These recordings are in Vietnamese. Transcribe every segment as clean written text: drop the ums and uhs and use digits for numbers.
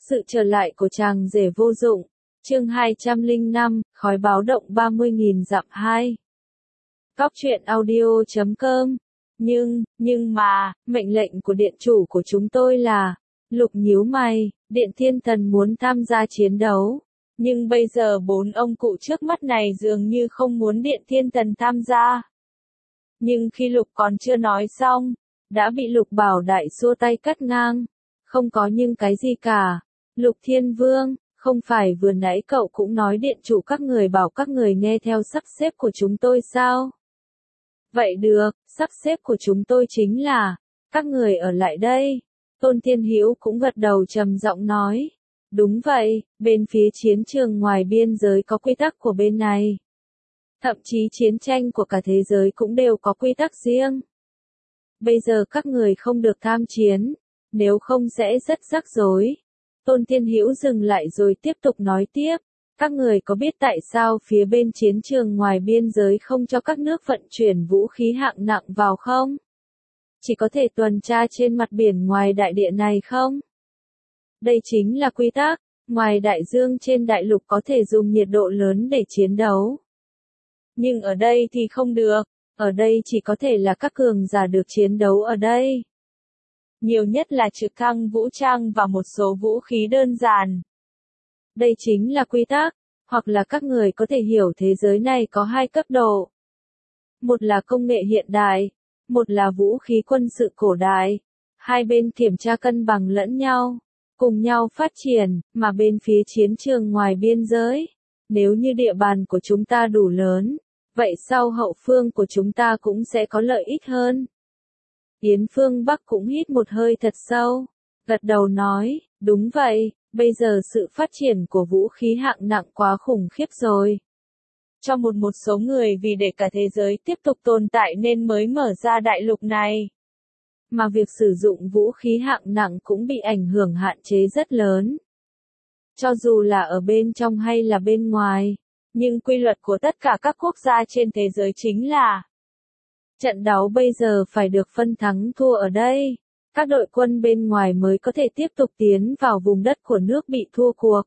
Sự trở lại của chàng rể vô dụng. Chương 205, khói báo động 30.000 dặm 2. Cóc truyện audio.com. Nhưng mà, mệnh lệnh của điện chủ của chúng tôi là, Lục nhíu mày, Điện Thiên Thần muốn tham gia chiến đấu. Nhưng bây giờ 4 ông cụ trước mắt này dường như không muốn Điện Thiên Thần tham gia. Nhưng khi Lục còn chưa nói xong, đã bị Lục Bảo Đại xua tay cắt ngang. Không có nhưng cái gì cả. Lục Thiên Vương, không phải vừa nãy cậu cũng nói điện chủ các người bảo các người nghe theo sắp xếp của chúng tôi sao? Vậy được, sắp xếp của chúng tôi chính là, các người ở lại đây. Tôn Thiên Hữu cũng gật đầu trầm giọng nói. Đúng vậy, bên phía chiến trường ngoài biên giới có quy tắc của bên này. Thậm chí chiến tranh của cả thế giới cũng đều có quy tắc riêng. Bây giờ các người không được tham chiến, nếu không sẽ rất rắc rối. Tôn Thiên Hữu dừng lại rồi tiếp tục nói tiếp. Các người có biết tại sao phía bên chiến trường ngoài biên giới không cho các nước vận chuyển vũ khí hạng nặng vào không? Chỉ có thể tuần tra trên mặt biển ngoài đại địa này không? Đây chính là quy tắc, ngoài đại dương trên đại lục có thể dùng nhiệt độ lớn để chiến đấu. Nhưng ở đây thì không được, ở đây chỉ có thể là các cường giả được chiến đấu ở đây. Nhiều nhất là trực thăng vũ trang và một số vũ khí đơn giản. Đây chính là quy tắc, hoặc là các người có thể hiểu thế giới này có hai cấp độ. Một là công nghệ hiện đại, một là vũ khí quân sự cổ đại. Hai bên kiểm tra cân bằng lẫn nhau, cùng nhau phát triển, mà bên phía chiến trường ngoài biên giới. Nếu như địa bàn của chúng ta đủ lớn, vậy sau hậu phương của chúng ta cũng sẽ có lợi ích hơn. Yến Phương Bắc cũng hít một hơi thật sâu, gật đầu nói, đúng vậy, bây giờ sự phát triển của vũ khí hạng nặng quá khủng khiếp rồi. Cho một số người vì để cả thế giới tiếp tục tồn tại nên mới mở ra đại lục này. Mà việc sử dụng vũ khí hạng nặng cũng bị ảnh hưởng hạn chế rất lớn. Cho dù là ở bên trong hay là bên ngoài, nhưng quy luật của tất cả các quốc gia trên thế giới chính là trận đấu bây giờ phải được phân thắng thua ở đây. Các đội quân bên ngoài mới có thể tiếp tục tiến vào vùng đất của nước bị thua cuộc.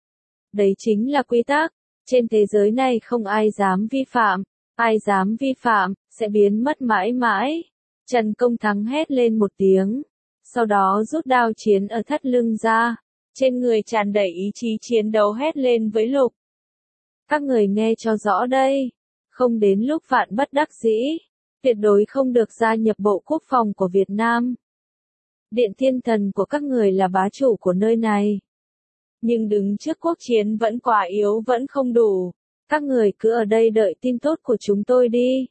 Đấy chính là quy tắc. Trên thế giới này không ai dám vi phạm. Ai dám vi phạm, sẽ biến mất mãi mãi. Trần Công Thắng hét lên một tiếng. Sau đó rút đao chiến ở thắt lưng ra. Trên người tràn đầy ý chí chiến đấu hét lên với Lục. Các người nghe cho rõ đây. Không đến lúc vạn bất đắc dĩ. Tuyệt đối không được gia nhập Bộ Quốc phòng của Việt Nam. Điện Thiên Thần của các người là bá chủ của nơi này. Nhưng đứng trước quốc chiến vẫn quá yếu vẫn không đủ. Các người cứ ở đây đợi tin tốt của chúng tôi đi.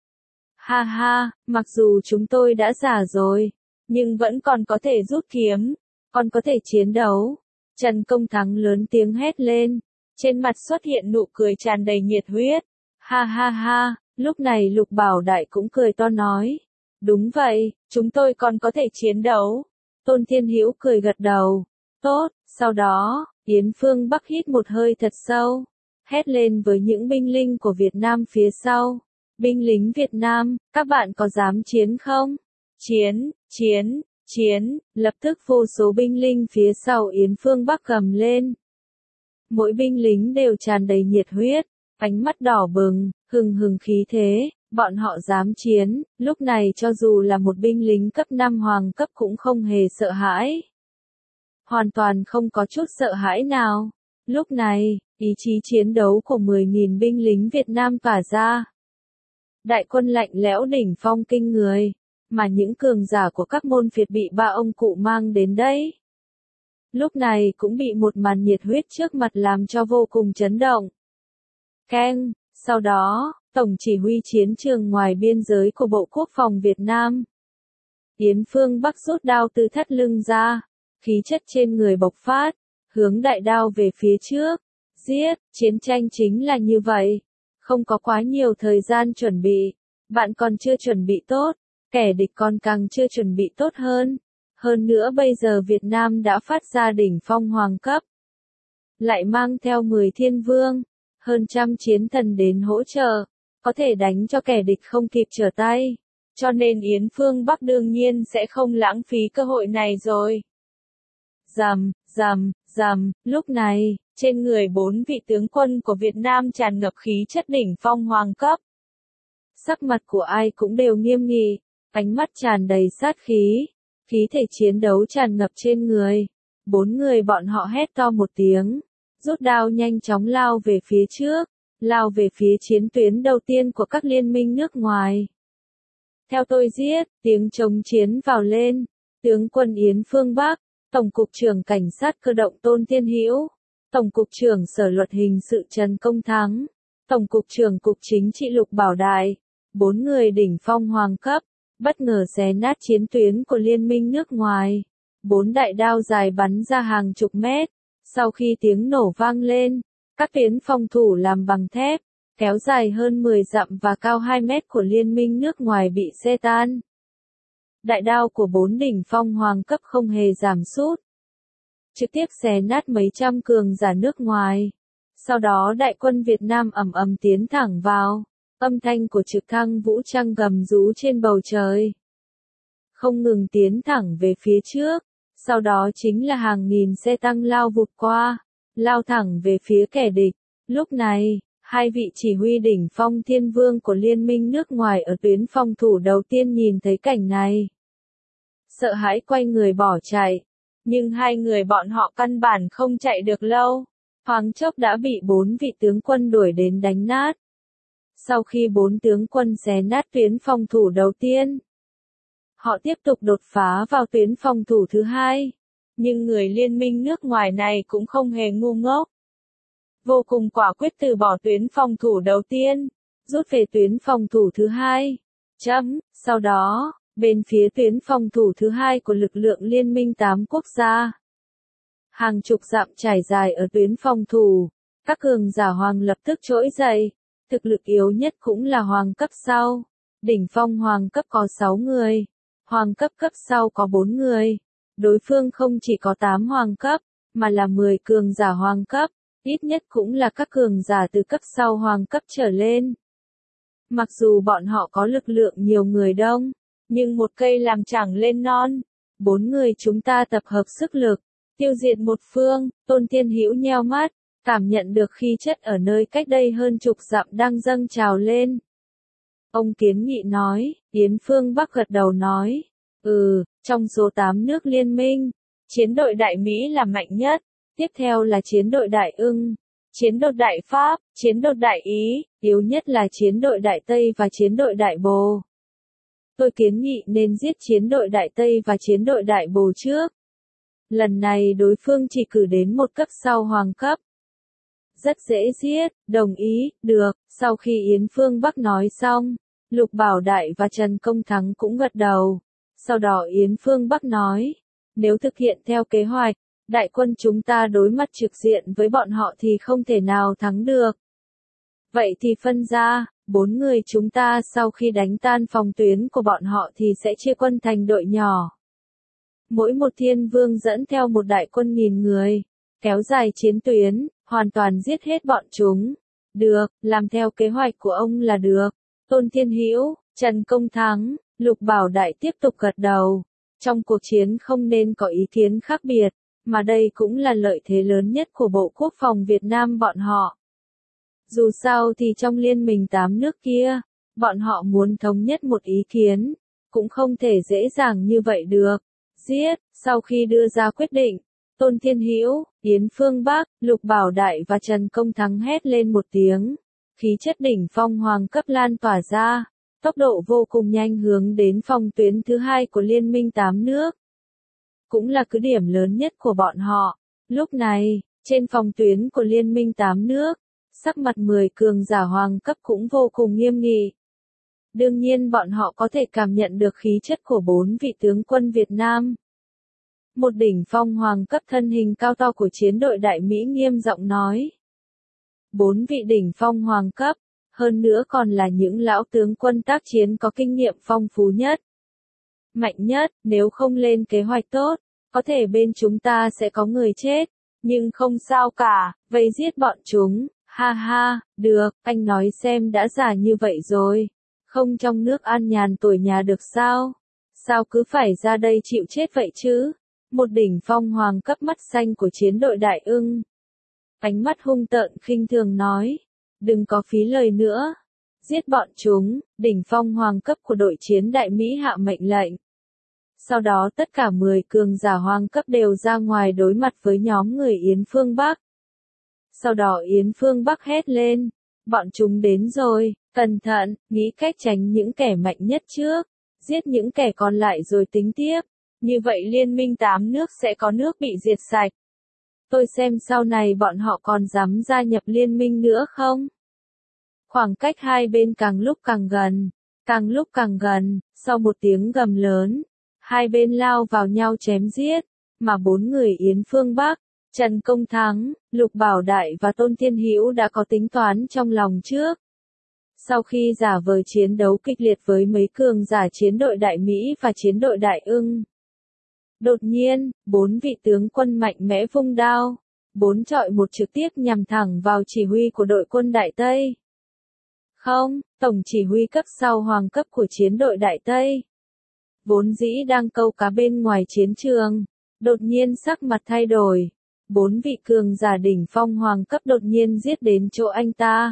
Ha ha, mặc dù chúng tôi đã già rồi, nhưng vẫn còn có thể rút kiếm, còn có thể chiến đấu. Trần Công Thắng lớn tiếng hét lên, trên mặt xuất hiện nụ cười tràn đầy nhiệt huyết. Ha ha ha, lúc này Lục Bảo Đại cũng cười to nói. Đúng vậy, chúng tôi còn có thể chiến đấu. Tôn Thiên Hữu cười gật đầu. Tốt, sau đó, Yến Phương Bắc hít một hơi thật sâu, hét lên với những binh lính của Việt Nam phía sau. Binh lính Việt Nam, các bạn có dám chiến không? Chiến, lập tức vô số binh lính phía sau Yến Phương Bắc gầm lên. Mỗi binh lính đều tràn đầy nhiệt huyết, ánh mắt đỏ bừng, hừng hừng khí thế. Bọn họ dám chiến, lúc này cho dù là một binh lính cấp 5 hoàng cấp cũng không hề sợ hãi. Hoàn toàn không có chút sợ hãi nào. Lúc này, ý chí chiến đấu của 10.000 binh lính Việt Nam tỏa ra. Đại quân lạnh lẽo đỉnh phong kinh người, mà những cường giả của các môn phiệt bị ba ông cụ mang đến đây. Lúc này cũng bị một màn nhiệt huyết trước mặt làm cho vô cùng chấn động. Keng, sau đó, Tổng chỉ huy chiến trường ngoài biên giới của Bộ Quốc phòng Việt Nam. Yến Phương Bắc rút đao từ thắt lưng ra, khí chất trên người bộc phát, hướng đại đao về phía trước. Giết, chiến tranh chính là như vậy. Không có quá nhiều thời gian chuẩn bị. Bạn còn chưa chuẩn bị tốt, kẻ địch còn càng chưa chuẩn bị tốt hơn. Hơn nữa bây giờ Việt Nam đã phát ra đỉnh phong hoàng cấp. Lại mang theo 10 thiên vương, hơn trăm chiến thần đến hỗ trợ. Có thể đánh cho kẻ địch không kịp trở tay. Cho nên Yến Phương Bắc đương nhiên sẽ không lãng phí cơ hội này rồi. rầm, lúc này, trên người 4 vị tướng quân của Việt Nam tràn ngập khí chất đỉnh phong hoàng cấp. Sắc mặt của ai cũng đều nghiêm nghị, ánh mắt tràn đầy sát khí, khí thể chiến đấu tràn ngập trên người. 4 người bọn họ hét to một tiếng, rút đao nhanh chóng lao về phía trước, lao về phía chiến tuyến đầu tiên của các liên minh nước ngoài. Theo tôi giết, tiếng chống chiến vào lên, tướng quân Yến Phương Bắc, Tổng cục trưởng Cảnh sát cơ động Tôn Thiên Hữu, Tổng cục trưởng Sở luật hình sự Trần Công Thắng, Tổng cục trưởng Cục Chính trị Lục Bảo Đại, 4 người đỉnh phong hoàng cấp, bất ngờ xé nát chiến tuyến của liên minh nước ngoài. 4 đại đao dài bắn ra hàng chục mét, sau khi tiếng nổ vang lên, các tuyến phòng thủ làm bằng thép, kéo dài hơn 10 dặm và cao 2 mét của liên minh nước ngoài bị xé tan. Đại đao của 4 đỉnh phong hoàng cấp không hề giảm sút, trực tiếp xé nát mấy trăm cường giả nước ngoài. Sau đó đại quân Việt Nam ầm ầm tiến thẳng vào, âm thanh của trực thăng vũ trang gầm rú trên bầu trời. Không ngừng tiến thẳng về phía trước, sau đó chính là hàng nghìn xe tăng lao vụt qua, lao thẳng về phía kẻ địch. Lúc này, hai vị chỉ huy đỉnh phong thiên vương của liên minh nước ngoài ở tuyến phòng thủ đầu tiên nhìn thấy cảnh này. Sợ hãi quay người bỏ chạy, nhưng hai người bọn họ căn bản không chạy được lâu, thoáng chốc đã bị 4 vị tướng quân đuổi đến đánh nát. Sau khi 4 tướng quân xé nát tuyến phòng thủ đầu tiên, họ tiếp tục đột phá vào tuyến phòng thủ thứ hai, nhưng người liên minh nước ngoài này cũng không hề ngu ngốc. Vô cùng quả quyết từ bỏ tuyến phòng thủ đầu tiên, rút về tuyến phòng thủ thứ hai. Sau đó, bên phía tuyến phòng thủ thứ hai của lực lượng liên minh 8 quốc gia, hàng chục dặm trải dài ở tuyến phòng thủ, các cường giả hoàng lập tức trỗi dậy, thực lực yếu nhất cũng là hoàng cấp sau. Đỉnh phong hoàng cấp có 6 người, hoàng cấp cấp sau có 4 người. Đối phương không chỉ có 8 hoàng cấp, mà là 10 cường giả hoàng cấp, ít nhất cũng là các cường giả từ cấp sau hoàng cấp trở lên. Mặc dù bọn họ có lực lượng nhiều người đông, nhưng một cây làm chẳng lên non. 4 người chúng ta tập hợp sức lực, tiêu diệt một phương. Tôn Thiên Hữu nheo mắt, cảm nhận được khí chất ở nơi cách đây hơn chục dặm đang dâng trào lên. Ông kiến nghị nói, Yến Phương Bắc gật đầu nói, trong số 8 nước liên minh, chiến đội Đại Mỹ là mạnh nhất, tiếp theo là chiến đội Đại Ưng, chiến đội Đại Pháp, chiến đội Đại Ý, yếu nhất là chiến đội Đại Tây và chiến đội Đại Bồ. Tôi kiến nghị nên giết chiến đội Đại Tây và chiến đội Đại Bồ trước. Lần này đối phương chỉ cử đến một cấp sau hoàng cấp. Rất dễ giết, đồng ý, được. Sau khi Yến Phương Bắc nói xong, Lục Bảo Đại và Trần Công Thắng cũng gật đầu. Sau đó Yến Phương Bắc nói, nếu thực hiện theo kế hoạch, đại quân chúng ta đối mặt trực diện với bọn họ thì không thể nào thắng được. Vậy thì phân ra, 4 người chúng ta sau khi đánh tan phòng tuyến của bọn họ thì sẽ chia quân thành đội nhỏ. Mỗi một thiên vương dẫn theo một đại quân 1000 người, kéo dài chiến tuyến, hoàn toàn giết hết bọn chúng. Được, làm theo kế hoạch của ông là được. Tôn Thiên Hữu, Trần Công Thắng, Lục Bảo Đại tiếp tục gật đầu. Trong cuộc chiến không nên có ý kiến khác biệt, mà đây cũng là lợi thế lớn nhất của Bộ Quốc phòng Việt Nam bọn họ. Dù sao thì trong liên minh 8 nước kia, bọn họ muốn thống nhất một ý kiến, cũng không thể dễ dàng như vậy được. Giết, sau khi đưa ra quyết định, Tôn Thiên Hữu, Yến Phương Bắc, Lục Bảo Đại và Trần Công Thắng hét lên một tiếng. Khí chất đỉnh phong hoàng cấp lan tỏa ra, tốc độ vô cùng nhanh hướng đến phòng tuyến thứ hai của liên minh 8 nước. Cũng là cứ điểm lớn nhất của bọn họ. Lúc này, trên phòng tuyến của liên minh 8 nước, sắc mặt 10 cường giả hoàng cấp cũng vô cùng nghiêm nghị. Đương nhiên bọn họ có thể cảm nhận được khí chất của 4 vị tướng quân Việt Nam. Một đỉnh phong hoàng cấp thân hình cao to của chiến đội Đại Mỹ nghiêm giọng nói. 4 vị đỉnh phong hoàng cấp, hơn nữa còn là những lão tướng quân tác chiến có kinh nghiệm phong phú nhất. Mạnh nhất, nếu không lên kế hoạch tốt, có thể bên chúng ta sẽ có người chết, nhưng không sao cả, vây giết bọn chúng, ha ha, được, anh nói xem đã già như vậy rồi, không trong nước an nhàn tuổi nhà được sao? Sao cứ phải ra đây chịu chết vậy chứ? một đỉnh phong hoàng cấp mắt xanh của chiến đội Đại Ưng. Ánh mắt hung tợn khinh thường nói, đừng có phí lời nữa. Giết bọn chúng, đỉnh phong hoàng cấp của đội chiến Đại Mỹ hạ mệnh lệnh. Sau đó tất cả 10 cường giả hoàng cấp đều ra ngoài đối mặt với nhóm người Yến Phương Bắc. Sau đó Yến Phương Bắc hét lên, bọn chúng đến rồi, cẩn thận, nghĩ cách tránh những kẻ mạnh nhất trước, giết những kẻ còn lại rồi tính tiếp, như vậy liên minh 8 nước sẽ có nước bị diệt sạch. Tôi xem sau này bọn họ còn dám gia nhập liên minh nữa không? Khoảng cách hai bên càng lúc càng gần, sau một tiếng gầm lớn, hai bên lao vào nhau chém giết, mà 4 người Yến Phương Bắc, Trần Công Thắng, Lục Bảo Đại và Tôn Thiên Hữu đã có tính toán trong lòng trước. Sau khi giả vờ chiến đấu kịch liệt với mấy cường giả chiến đội Đại Mỹ và chiến đội Đại Ưng, đột nhiên, 4 vị tướng quân mạnh mẽ vung đao, 4 chọi một trực tiếp nhằm thẳng vào chỉ huy của đội quân Đại Tây. Không, tổng chỉ huy cấp sau hoàng cấp của chiến đội Đại Tây, vốn dĩ đang câu cá bên ngoài chiến trường, đột nhiên sắc mặt thay đổi. 4 vị cường giả đỉnh phong hoàng cấp đột nhiên giết đến chỗ anh ta.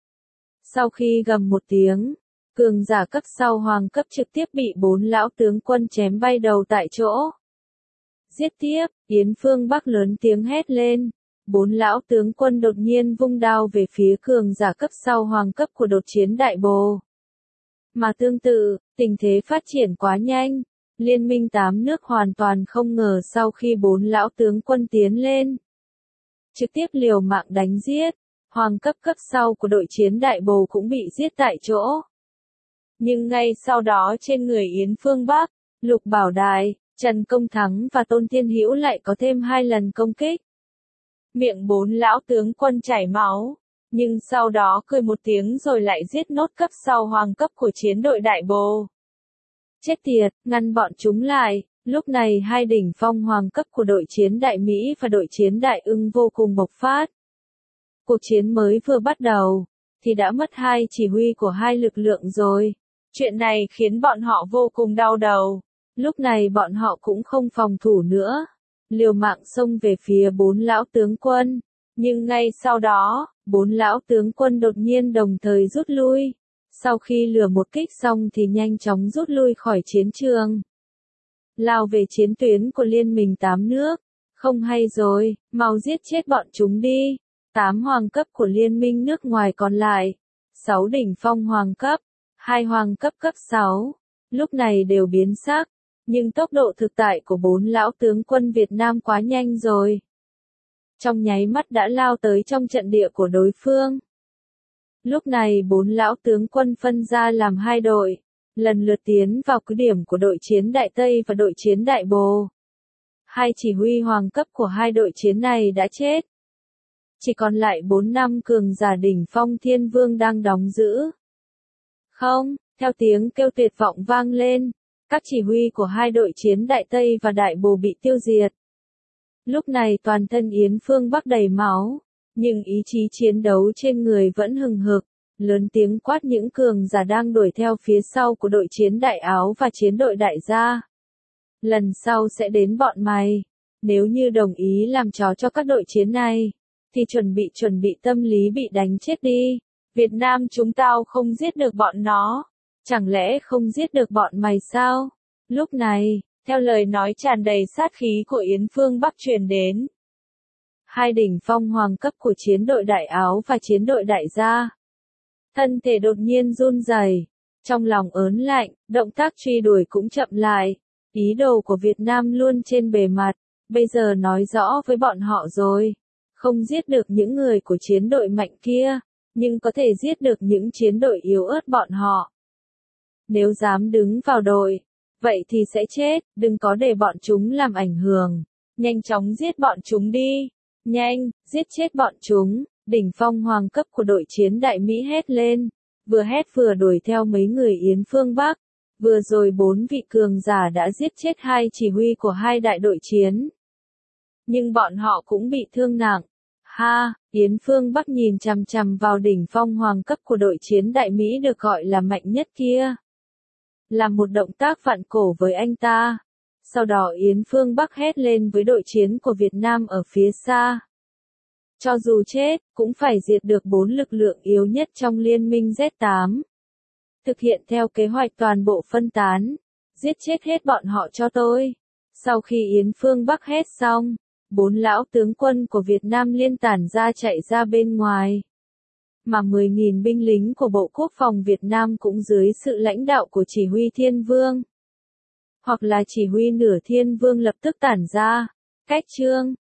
Sau khi gầm một tiếng, cường giả cấp sau hoàng cấp trực tiếp bị 4 lão tướng quân chém bay đầu tại chỗ. Giết tiếp, Yến Phương Bắc lớn tiếng hét lên. 4 lão tướng quân đột nhiên vung đao về phía cường giả cấp sau hoàng cấp của đột chiến Đại Bồ. Mà tương tự, tình thế phát triển quá nhanh. Liên minh 8 nước hoàn toàn không ngờ sau khi 4 lão tướng quân tiến lên, trực tiếp liều mạng đánh giết, hoàng cấp cấp sau của đội chiến Đại Bồ cũng bị giết tại chỗ. Nhưng ngay sau đó trên người Yến Phương Bắc, Lục Bảo Đại, Trần Công Thắng và Tôn Thiên Hữu lại có thêm 2 lần công kích. Miệng 4 lão tướng quân chảy máu, nhưng sau đó cười một tiếng rồi lại giết nốt cấp sau hoàng cấp của chiến đội Đại Bồ. Chết tiệt, ngăn bọn chúng lại. Lúc này hai đỉnh phong hoàng cấp của đội chiến Đại Mỹ và đội chiến Đại Ưng vô cùng bộc phát. Cuộc chiến mới vừa bắt đầu, thì đã mất 2 chỉ huy của 2 lực lượng rồi. Chuyện này khiến bọn họ vô cùng đau đầu. Lúc này bọn họ cũng không phòng thủ nữa, liều mạng xông về phía 4 lão tướng quân. Nhưng ngay sau đó, 4 lão tướng quân đột nhiên đồng thời rút lui. Sau khi lừa một kích xong thì nhanh chóng rút lui khỏi chiến trường. Lao về chiến tuyến của liên minh 8 nước. Không hay rồi, mau giết chết bọn chúng đi. 8 hoàng cấp của liên minh nước ngoài còn lại. 6 đỉnh phong hoàng cấp, 2 hoàng cấp cấp 6. Lúc này đều biến sắc. Nhưng tốc độ thực tại của 4 lão tướng quân Việt Nam quá nhanh rồi. Trong nháy mắt đã lao tới trong trận địa của đối phương. Lúc này 4 lão tướng quân phân ra làm 2 đội, lần lượt tiến vào cứ điểm của đội chiến Đại Tây và đội chiến Đại Bồ. 2 chỉ huy hoàng cấp của 2 đội chiến này đã chết. Chỉ còn lại 4 năm cường giả đỉnh phong Thiên Vương đang đóng giữ. Không, theo tiếng kêu tuyệt vọng vang lên, các chỉ huy của 2 đội chiến Đại Tây và Đại Bồ bị tiêu diệt. Lúc này toàn thân Yến Phương Bắc đầy máu, nhưng ý chí chiến đấu trên người vẫn hừng hực, lớn tiếng quát những cường giả đang đuổi theo phía sau của đội chiến Đại Áo và chiến đội Đại Gia. Lần sau sẽ đến bọn mày, nếu như đồng ý làm chó cho các đội chiến này, thì chuẩn bị tâm lý bị đánh chết đi. Việt Nam chúng tao không giết được bọn nó, chẳng lẽ không giết được bọn mày sao? Lúc này, theo lời nói tràn đầy sát khí của Yến Phương Bắc truyền đến, 2 đỉnh phong hoàng cấp của chiến đội Đại Áo và chiến đội Đại Gia, thân thể đột nhiên run rẩy, trong lòng ớn lạnh, động tác truy đuổi cũng chậm lại. Ý đồ của Việt Nam luôn trên bề mặt, bây giờ nói rõ với bọn họ rồi. Không giết được những người của chiến đội mạnh kia, nhưng có thể giết được những chiến đội yếu ớt bọn họ. Nếu dám đứng vào đội, vậy thì sẽ chết, đừng có để bọn chúng làm ảnh hưởng. Nhanh chóng giết bọn chúng đi. Nhanh, giết chết bọn chúng. Đỉnh phong hoàng cấp của đội chiến Đại Mỹ hét lên, vừa hét vừa đuổi theo mấy người Yến Phương Bắc. Vừa rồi 4 vị cường giả đã giết chết 2 chỉ huy của 2 đại đội chiến. Nhưng bọn họ cũng bị thương nặng. Ha, Yến Phương Bắc nhìn chằm chằm vào đỉnh phong hoàng cấp của đội chiến Đại Mỹ được gọi là mạnh nhất kia. Làm một động tác vặn cổ với anh ta. Sau đó Yến Phương Bắc hét lên với đội chiến của Việt Nam ở phía xa. Cho dù chết, cũng phải diệt được 4 lực lượng yếu nhất trong liên minh Z8. Thực hiện theo kế hoạch toàn bộ phân tán. Giết chết hết bọn họ cho tôi. Sau khi Yến Phương Bắc hét xong, 4 lão tướng quân của Việt Nam liên tản ra chạy ra bên ngoài. Mà 10.000 binh lính của Bộ Quốc phòng Việt Nam cũng dưới sự lãnh đạo của chỉ huy Thiên Vương. Hoặc là chỉ huy nửa Thiên Vương lập tức tản ra. Cách chương